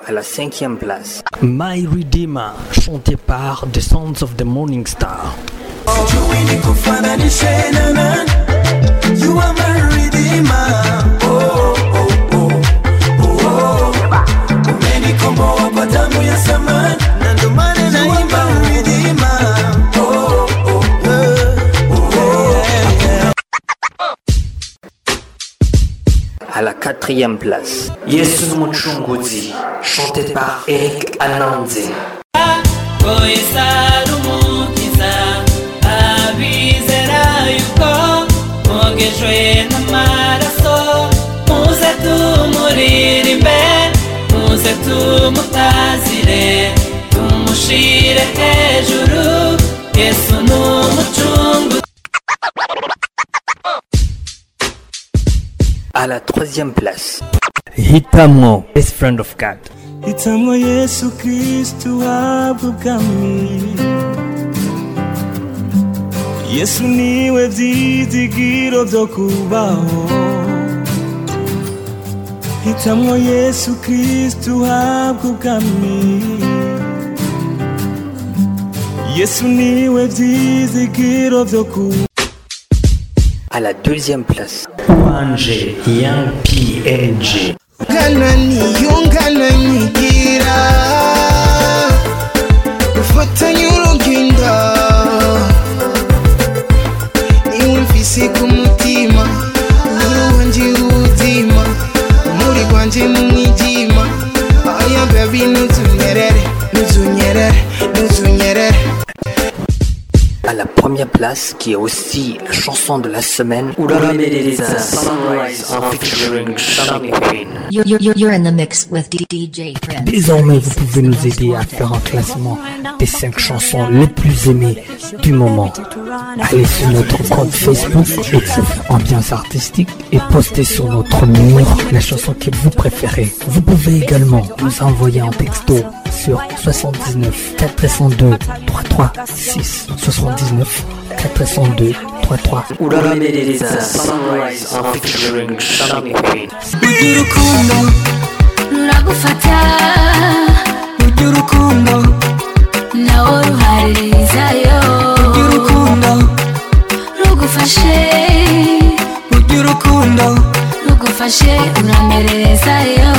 À la 5e place, My Redeemer, chanté par The Sons of the Morning Star. You are my redeemer. Oh, oh, oh, oh, oh. Umeni kombo kwa damu ya samani. Na ndo maana naimba redeemer. Oh, oh, oh, oh. à la 4e place, Yesu Muchunguzi, chanté par Eric Ananze. Ogejwe n'amaraso muze tumuririmbe muze tumutazire tumushire hejuru Yesu n'umucunguzi. À la 3e place, Hitamo, Best Friend of God. Hitamo Yesu Kristu abugami. Yesu niwe vyizigiro vyo kubaho. Hitamo Yesu Kristu abugami. Yesu niwe vyizigiro vyo kubaho. à la 2e place, Wanje, Young PNG. Yungana nigira ufatanye urugendo niwe mfise ku mutima n'uruwanjye ubuzima muri rwanje mu mwijima aya baby nuzunyerere à la 1e place, qui est aussi la chanson de la semaine, Sunrise en featuring Shami Queen. You're in the mix with DJ Friend. Désormais, vous pouvez nous aider à faire un classement des 5 chansons les plus aimées du moment. Allez sur notre compte Facebook, Ambiance Artistique, et postez sur notre mur la chanson que vous préférez. Vous pouvez également nous envoyer un texto sur 79 402 336 79 402 33. Sunrise en featuring Shami Queen. Urukundo Ruragufata urukundo nawe ruharirizayo urukundo rugufashe urukundo rugufashe uramererezayo